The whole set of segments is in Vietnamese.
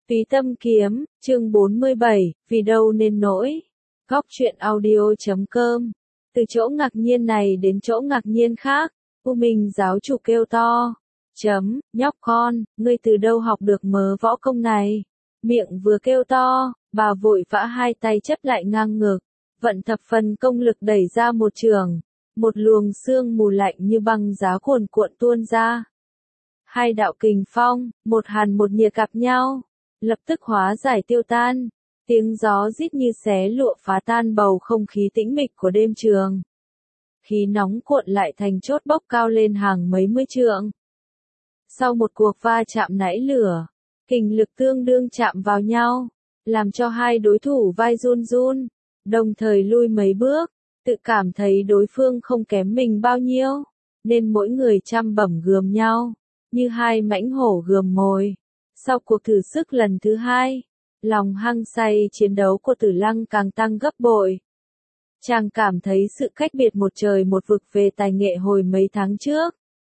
Túy Tâm Kiếm, chương 47, vì đâu nên nỗi. Góc truyện audio.com. Từ chỗ ngạc nhiên này đến chỗ ngạc nhiên khác, U Minh giáo chủ kêu to. Nhóc con, ngươi từ đâu học được mớ võ công này? Miệng vừa kêu to, bà vội vã hai tay chấp lại ngang ngực, vận thập phần công lực đẩy ra một trường. Một luồng sương mù lạnh như băng giá cuồn cuộn tuôn ra. Hai đạo kình phong, một hàn một nhiệt gặp nhau, lập tức hóa giải tiêu tan. Tiếng gió rít như xé lụa phá tan bầu không khí tĩnh mịch của đêm trường. Khí nóng cuộn lại thành chốt bốc cao lên hàng mấy mươi trượng. Sau một cuộc va chạm nảy lửa, kình lực tương đương chạm vào nhau, làm cho hai đối thủ vai run run, đồng thời lui mấy bước, tự cảm thấy đối phương không kém mình bao nhiêu, nên mỗi người chăm bẩm gườm nhau, như hai mãnh hổ gườm mồi. Sau cuộc thử sức lần thứ hai, lòng hăng say chiến đấu của Tử Lăng càng tăng gấp bội. Chàng cảm thấy sự cách biệt một trời một vực về tài nghệ hồi mấy tháng trước.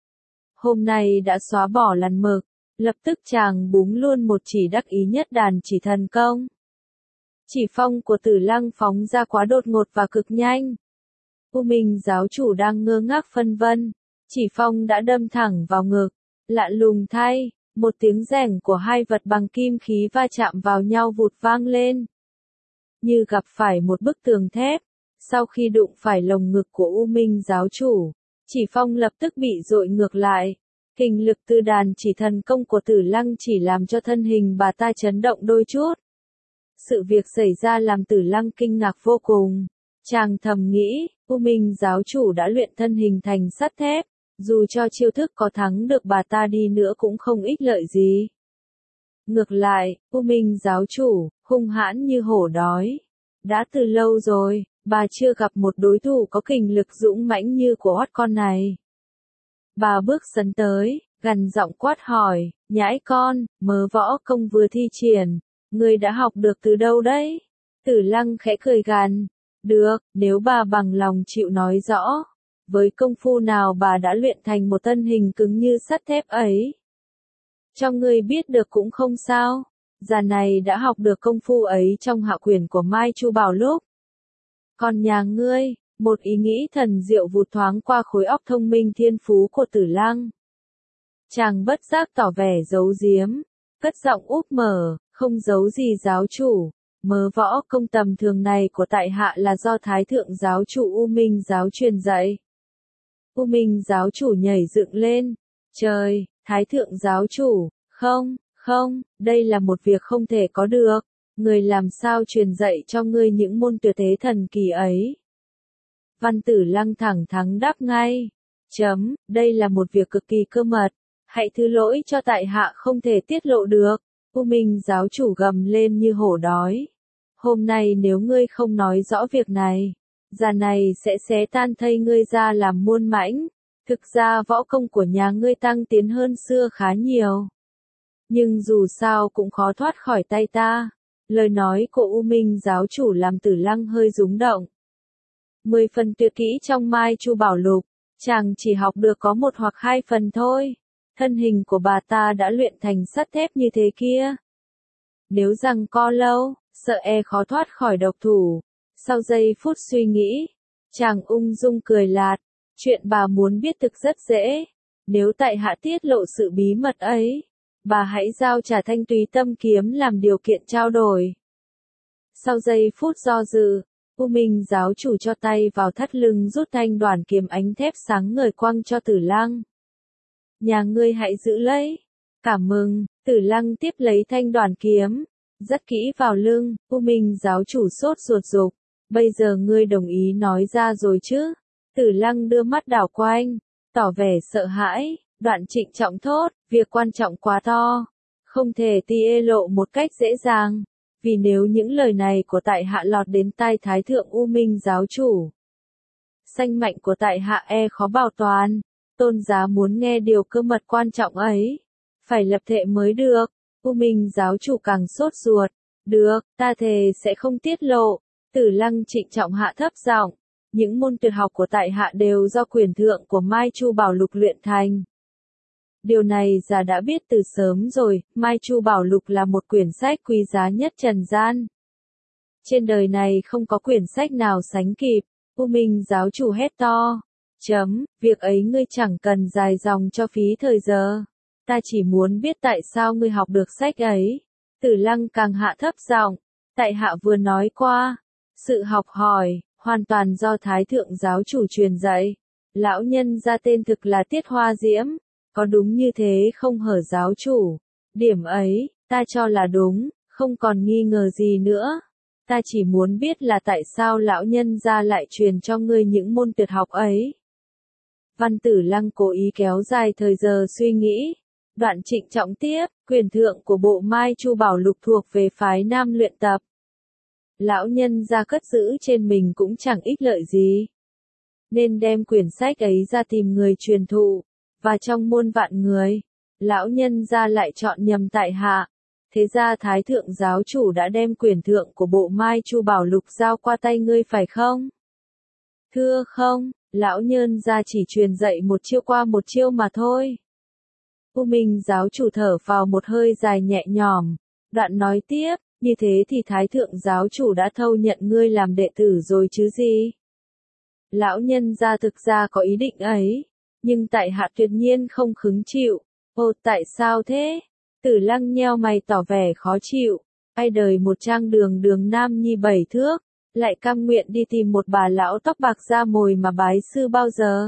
Hôm nay đã xóa bỏ lằn mực, lập tức chàng búng luôn một chỉ đắc ý nhất đàn chỉ thần công. Chỉ phong của Tử Lăng phóng ra quá đột ngột và cực nhanh. U Minh giáo chủ đang ngơ ngác phân vân, chỉ phong đã đâm thẳng vào ngực. Lạ lùng thay, một tiếng rèng của hai vật bằng kim khí va chạm vào nhau vụt vang lên. Như gặp phải một bức tường thép, sau khi đụng phải lồng ngực của U Minh giáo chủ, chỉ phong lập tức bị dội ngược lại. Kình lực từ đàn chỉ thần công của Tử Lăng chỉ làm cho thân hình bà ta chấn động đôi chút. Sự việc xảy ra làm Tử Lăng kinh ngạc vô cùng. Chàng thầm nghĩ, U Minh giáo chủ đã luyện thân hình thành sắt thép, dù cho chiêu thức có thắng được bà ta đi nữa cũng không ích lợi gì. Ngược lại, U Minh giáo chủ, hung hãn như hổ đói. Đã từ lâu rồi, bà chưa gặp một đối thủ có kình lực dũng mãnh như của hót con này. Bà bước sấn tới, gằn giọng quát hỏi, nhãi con, mớ võ công vừa thi triển, ngươi đã học được từ đâu đấy? Tử Lăng khẽ cười gằn, được, nếu bà bằng lòng chịu nói rõ, với công phu nào bà đã luyện thành một thân hình cứng như sắt thép ấy? Cho ngươi biết được cũng không sao, già này đã học được công phu ấy trong hạ quyển của Mai Chu Bảo lúc. Còn nhà ngươi, một ý nghĩ thần diệu vụt thoáng qua khối óc thông minh thiên phú của Tử Lăng. Chàng bất giác tỏ vẻ giấu giếm, cất giọng úp mở, không giấu gì giáo chủ, mớ võ công tầm thường này của tại hạ là do Thái Thượng giáo chủ U Minh giáo truyền dạy. U Minh giáo chủ nhảy dựng lên, trời, Thái Thượng giáo chủ, không, đây là một việc không thể có được, người làm sao truyền dạy cho ngươi những môn tuyệt thế thần kỳ ấy? Văn Tử Lăng thẳng thắn đáp ngay, đây là một việc cực kỳ cơ mật, hãy thứ lỗi cho tại hạ không thể tiết lộ được. U Minh giáo chủ gầm lên như hổ đói. Hôm nay nếu ngươi không nói rõ việc này, già này sẽ xé tan thây ngươi ra làm muôn mảnh. Thực ra võ công của nhà ngươi tăng tiến hơn xưa khá nhiều. Nhưng dù sao cũng khó thoát khỏi tay ta. Lời nói của U Minh giáo chủ làm Tử Lăng hơi rúng động. 10 phần tuyệt kỹ trong Mai Chu Bảo Lục, chàng chỉ học được có 1 hoặc 2 phần thôi. Thân hình của bà ta đã luyện thành sắt thép như thế kia. Nếu rằng co lâu, sợ e khó thoát khỏi độc thủ. Sau giây phút suy nghĩ, chàng ung dung cười lạt. Chuyện bà muốn biết thực rất dễ. Nếu tại hạ tiết lộ sự bí mật ấy, bà hãy giao trả thanh Túy Tâm Kiếm làm điều kiện trao đổi. Sau giây phút do dự, U Minh giáo chủ cho tay vào thắt lưng rút thanh đoản kiếm ánh thép sáng ngời quăng cho Tử Lăng. Nhà ngươi hãy giữ lấy. Cảm ơn. Tử Lăng tiếp lấy thanh đoản kiếm, dắt kỹ vào lưng. U Minh giáo chủ sốt ruột dục, bây giờ ngươi đồng ý nói ra rồi chứ? Tử Lăng đưa mắt đảo quanh, tỏ vẻ sợ hãi, đoạn trịnh trọng thốt, việc quan trọng quá to, không thể tiết lộ một cách dễ dàng, vì nếu những lời này của tại hạ lọt đến tai Thái Thượng U Minh giáo chủ, sanh mạnh của tại hạ e khó bảo toàn. Tôn giá muốn nghe điều cơ mật quan trọng ấy, phải lập thệ mới được. U Minh giáo chủ càng sốt ruột, được, ta thề sẽ không tiết lộ. Tử Lăng trịnh trọng hạ thấp giọng, những môn tuyệt học của tại hạ đều do quyền thượng của Mai Chu Bảo Lục luyện thành. Điều này già đã biết từ sớm rồi, Mai Chu Bảo Lục là một quyển sách quý giá nhất trần gian. Trên đời này không có quyển sách nào sánh kịp. U Minh giáo chủ hét to. Việc ấy ngươi chẳng cần dài dòng cho phí thời giờ. Ta chỉ muốn biết tại sao ngươi học được sách ấy. Tử Lăng càng hạ thấp giọng. Tại hạ vừa nói qua. Sự học hỏi, hoàn toàn do Thái Thượng giáo chủ truyền dạy. Lão nhân ra tên thực là Tiết Hoa Diễm. Có đúng như thế không hở giáo chủ? Điểm ấy, ta cho là đúng, không còn nghi ngờ gì nữa. Ta chỉ muốn biết là tại sao lão nhân gia lại truyền cho ngươi những môn tuyệt học ấy. Văn Tử Lăng cố ý kéo dài thời giờ suy nghĩ. Đoạn trịnh trọng tiếp, quyền thượng của bộ Mai Chu Bảo Lục thuộc về phái nam luyện tập. Lão nhân gia cất giữ trên mình cũng chẳng ích lợi gì. Nên đem quyển sách ấy ra tìm người truyền thụ. Và trong muôn vạn người, lão nhân gia lại chọn nhầm tại hạ. Thế ra Thái Thượng giáo chủ đã đem quyền thượng của bộ Mai Chu Bảo Lục giao qua tay ngươi phải không? Thưa không, lão nhân gia chỉ truyền dạy một chiêu qua một chiêu mà thôi. U Minh giáo chủ thở vào một hơi dài nhẹ nhõm, đoạn nói tiếp, như thế thì Thái Thượng giáo chủ đã thâu nhận ngươi làm đệ tử rồi chứ gì? Lão nhân gia thực ra có ý định ấy, nhưng tại hạ tuyệt nhiên không khứng chịu. Ồ, tại sao thế? Tử Lăng nheo mày tỏ vẻ khó chịu. Ai đời một trang đường đường nam nhi 7 thước, lại cam nguyện đi tìm một bà lão tóc bạc da mồi mà bái sư bao giờ?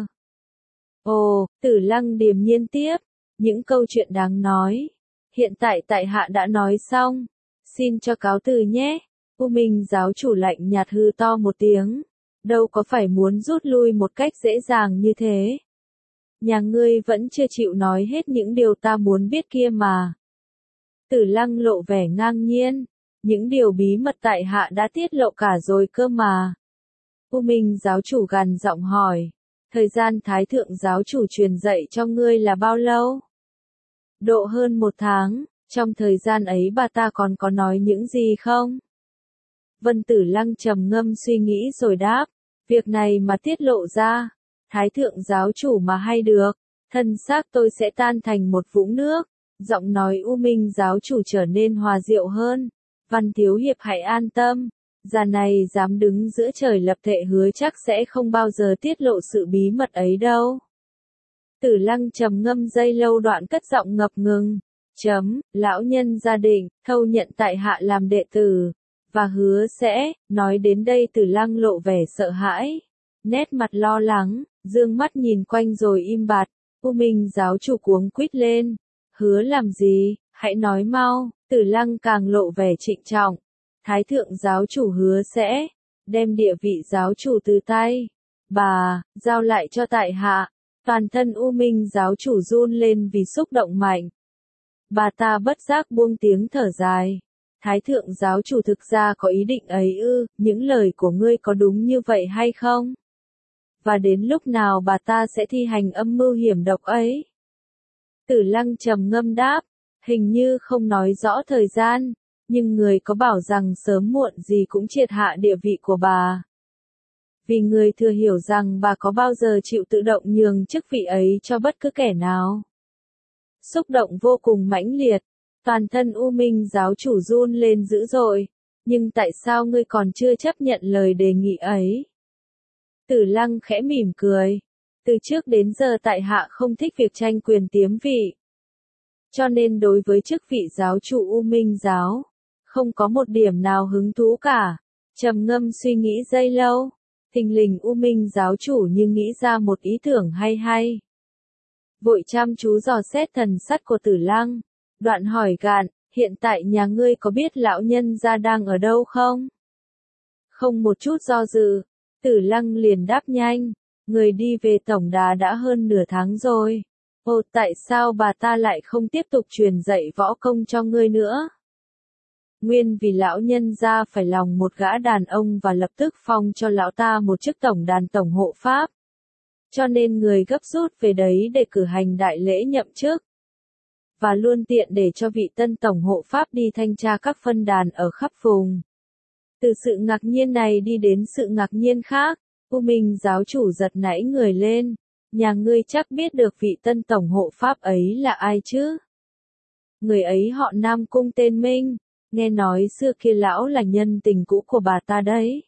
Ồ, Tử Lăng điềm nhiên tiếp, những câu chuyện đáng nói. Hiện tại tại hạ đã nói xong, xin cho cáo từ nhé. U Minh giáo chủ lạnh nhạt hư to một tiếng, đâu có phải muốn rút lui một cách dễ dàng như thế. Nhà ngươi vẫn chưa chịu nói hết những điều ta muốn biết kia mà. Tử Lăng lộ vẻ ngang nhiên, những điều bí mật tại hạ đã tiết lộ cả rồi cơ mà. U Minh giáo chủ gằn giọng hỏi, thời gian Thái Thượng giáo chủ truyền dạy cho ngươi là bao lâu? Độ hơn 1 tháng, trong thời gian ấy bà ta còn có nói những gì không? Vân Tử Lăng trầm ngâm suy nghĩ rồi đáp, việc này mà tiết lộ ra, Thái Thượng giáo chủ mà hay được, thân xác tôi sẽ tan thành một vũng nước. Giọng nói U Minh giáo chủ trở nên hòa diệu hơn. Văn thiếu hiệp hãy an tâm, già này dám đứng giữa trời lập thệ hứa chắc sẽ không bao giờ tiết lộ sự bí mật ấy đâu. Tử Lăng trầm ngâm giây lâu đoạn cất giọng ngập ngừng. Lão nhân gia định, thâu nhận tại hạ làm đệ tử, và hứa sẽ, nói đến đây Tử Lăng lộ vẻ sợ hãi, nét mặt lo lắng, dương mắt nhìn quanh rồi im bặt. U Minh giáo chủ cuống quýt lên. Hứa làm gì, hãy nói mau. Tử Lăng càng lộ vẻ trịnh trọng. Thái Thượng giáo chủ hứa sẽ đem địa vị giáo chủ từ tay bà giao lại cho tại hạ. Toàn thân U Minh giáo chủ run lên vì xúc động mạnh. Bà ta bất giác buông tiếng thở dài. Thái Thượng giáo chủ thực ra có ý định ấy ư? Những lời của ngươi có đúng như vậy hay không? Và đến lúc nào bà ta sẽ thi hành âm mưu hiểm độc ấy? Tử Lăng trầm ngâm đáp, hình như không nói rõ thời gian, nhưng người có bảo rằng sớm muộn gì cũng triệt hạ địa vị của bà. Vì người thừa hiểu rằng bà có bao giờ chịu tự động nhường chức vị ấy cho bất cứ kẻ nào. Xúc động vô cùng mãnh liệt, toàn thân U Minh giáo chủ run lên dữ dội, nhưng tại sao ngươi còn chưa chấp nhận lời đề nghị ấy? Tử Lăng khẽ mỉm cười. Từ trước đến giờ tại hạ không thích việc tranh quyền tiếm vị. Cho nên đối với chức vị giáo chủ U Minh giáo, không có một điểm nào hứng thú cả. Trầm ngâm suy nghĩ giây lâu, thình lình U Minh giáo chủ như nghĩ ra một ý tưởng hay. Vội chăm chú dò xét thần sắc của Tử Lăng, đoạn hỏi gạn, hiện tại nhà ngươi có biết lão nhân gia đang ở đâu không? Không một chút do dự, Tử Lăng liền đáp nhanh. Người đi về tổng đà đã hơn nửa tháng rồi. Ồ, tại sao bà ta lại không tiếp tục truyền dạy võ công cho ngươi nữa? Nguyên vì lão nhân gia phải lòng một gã đàn ông và lập tức phong cho lão ta một chức tổng đàn tổng hộ pháp. Cho nên người gấp rút về đấy để cử hành đại lễ nhậm chức. Và luôn tiện để cho vị tân tổng hộ pháp đi thanh tra các phân đàn ở khắp vùng. Từ sự ngạc nhiên này đi đến sự ngạc nhiên khác. U Minh giáo chủ giật nảy người lên, nhà ngươi chắc biết được vị tân tổng hộ pháp ấy là ai chứ? Người ấy họ Nam Cung tên Minh, nghe nói xưa kia lão là nhân tình cũ của bà ta đấy.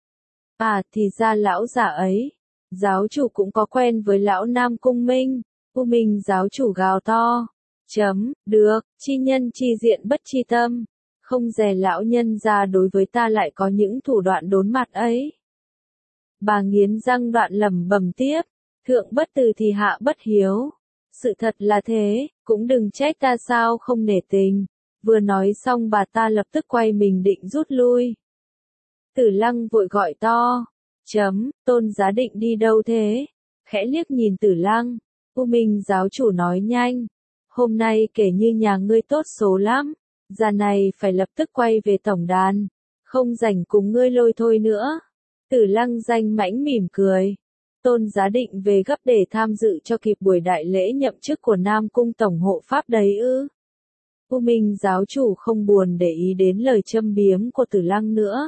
À thì ra lão già ấy, giáo chủ cũng có quen với lão Nam Cung Minh, U Minh giáo chủ gào to. Được, chi nhân chi diện bất chi tâm, không dè lão nhân ra đối với ta lại có những thủ đoạn đốn mặt ấy. Bà nghiến răng đoạn lẩm bẩm tiếp, thượng bất từ thì hạ bất hiếu. Sự thật là thế, cũng đừng trách ta sao không nể tình. Vừa nói xong bà ta lập tức quay mình định rút lui. Tử Lăng vội gọi to. Tôn Giá định đi đâu thế? Khẽ liếc nhìn Tử Lăng, U Minh giáo chủ nói nhanh. Hôm nay kể như nhà ngươi tốt số lắm. Già này phải lập tức quay về tổng đàn. Không rảnh cùng ngươi lôi thôi nữa. Tử Lăng danh mãnh mỉm cười. Tôn Giá định về gấp để tham dự cho kịp buổi đại lễ nhậm chức của Nam Cung Tổng hộ Pháp đấy ư? U Minh giáo chủ không buồn để ý đến lời châm biếm của Tử Lăng nữa.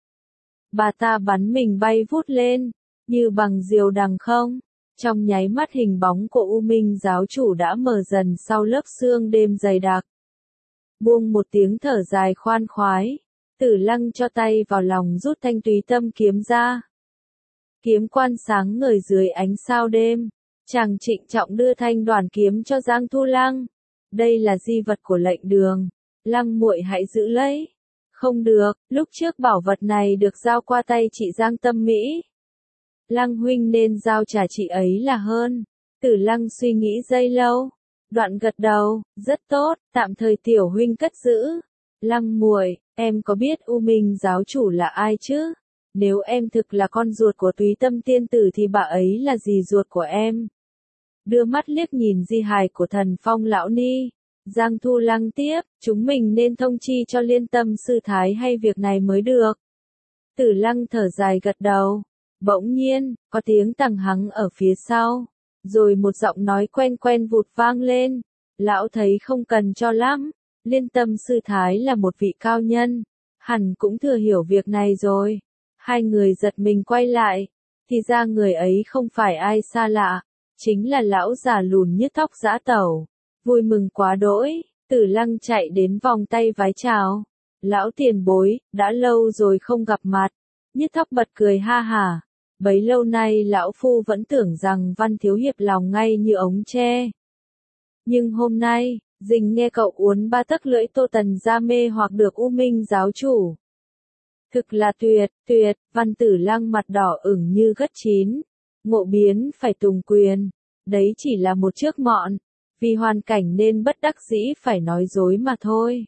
Bà ta bắn mình bay vút lên, như bằng diều đằng không. Trong nháy mắt hình bóng của U Minh giáo chủ đã mờ dần sau lớp sương đêm dày đặc. Buông một tiếng thở dài khoan khoái, Tử Lăng cho tay vào lòng rút thanh túy tâm kiếm ra. Kiếm quan sáng ngời dưới ánh sao đêm, chàng trịnh trọng đưa thanh đoàn kiếm cho Giang Thu Lăng. Đây là di vật của lệnh đường, Lăng muội hãy giữ lấy. Không được, lúc trước bảo vật này được giao qua tay chị Giang Tâm Mỹ. Lăng huynh nên giao trả chị ấy là hơn. Tử Lăng suy nghĩ giây lâu, đoạn gật đầu, rất tốt, tạm thời tiểu huynh cất giữ. Lăng muội, em có biết U Minh giáo chủ là ai chứ? Nếu em thực là con ruột của Túy Tâm tiên tử thì bà ấy là dì ruột của em. Đưa mắt liếc nhìn di hài của Thần Phong lão ni, Giang Thu Lăng tiếp, chúng mình nên thông chi cho Liên Tâm sư thái hay việc này mới được. Tử Lăng thở dài gật đầu. Bỗng nhiên, có tiếng tằng hắng ở phía sau, rồi một giọng nói quen quen vụt vang lên. Lão thấy không cần cho lắm, Liên Tâm sư thái là một vị cao nhân, hẳn cũng thừa hiểu việc này rồi. Hai người giật mình quay lại, thì ra người ấy không phải ai xa lạ, chính là lão già lùn nhức tóc dã tẩu. Vui mừng quá đỗi, Tử Lăng chạy đến vòng tay vái chào. Lão tiền bối, đã lâu rồi không gặp mặt. Nhức tóc bật cười ha hả. Bấy lâu nay lão phu vẫn tưởng rằng Văn thiếu hiệp lòng ngay như ống tre. Nhưng hôm nay, dình nghe cậu uốn ba tấc lưỡi Tô Tần ra mê hoặc được U Minh giáo chủ. Thực là tuyệt, Văn Tử Lăng mặt đỏ ửng như gất chín. Ngộ biến phải tùng quyền. Đấy chỉ là một chiếc mọn. Vì hoàn cảnh nên bất đắc dĩ phải nói dối mà thôi.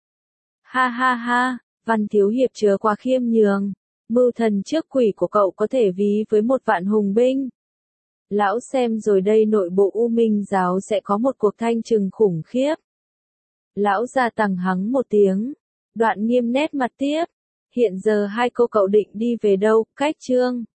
Ha ha ha, Văn thiếu hiệp chớ quá khiêm nhường. Mưu thần trước quỷ của cậu có thể ví với một vạn hùng binh. Lão xem rồi đây, nội bộ U Minh giáo sẽ có một cuộc thanh trừng khủng khiếp. Lão già tằng hắng một tiếng, đoạn nghiêm nét mặt tiếp. Hiện giờ hai cô cậu định đi về đâu, Cách Trương?